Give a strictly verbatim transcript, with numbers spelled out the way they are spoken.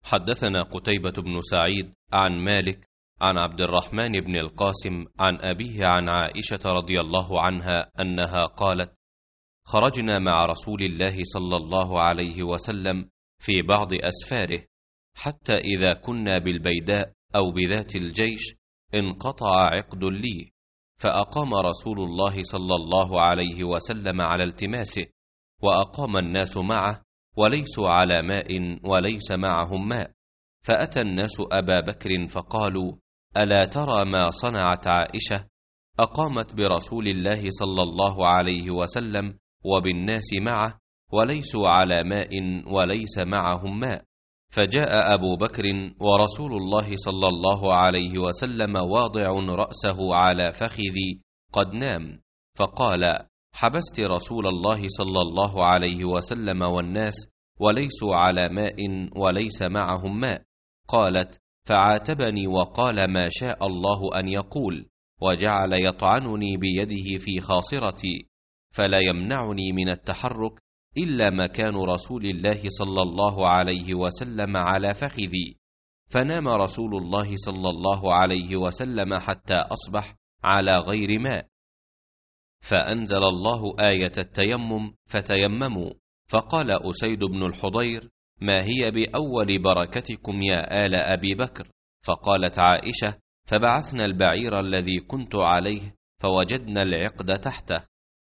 حدثنا قتيبة بن سعيد عن مالك عن عبد الرحمن بن القاسم عن أبيه عن عائشة رضي الله عنها أنها قالت: خرجنا مع رسول الله صلى الله عليه وسلم في بعض أسفاره، حتى إذا كنا بالبيداء أو بذات الجيش انقطع عقد لي، فأقام رسول الله صلى الله عليه وسلم على التماسه، وأقام الناس معه وليسوا على ماء وليس معهم ماء، فأتى الناس أبا بكر فقالوا: ألا ترى ما صنعت عائشة؟ أقامت برسول الله صلى الله عليه وسلم وبالناس معه وليسوا على ماء وليس معهم ماء. فجاء أبو بكر ورسول الله صلى الله عليه وسلم واضع رأسه على فخذي قد نام، فقال: حبست رسول الله صلى الله عليه وسلم والناس وليسوا على ماء وليس معهم ماء. قالت: فعاتبني وقال ما شاء الله أن يقول، وجعل يطعنني بيده في خاصرتي، فلا يمنعني من التحرك إلا مكان رسول الله صلى الله عليه وسلم على فخذي. فنام رسول الله صلى الله عليه وسلم حتى أصبح على غير ماء، فأنزل الله آية التيمم فتيمموا. فقال أسيد بن الحضير: ما هي بأول بركتكم يا آل أبي بكر؟ فقالت عائشة: فبعثنا البعير الذي كنت عليه فوجدنا العقد تحته،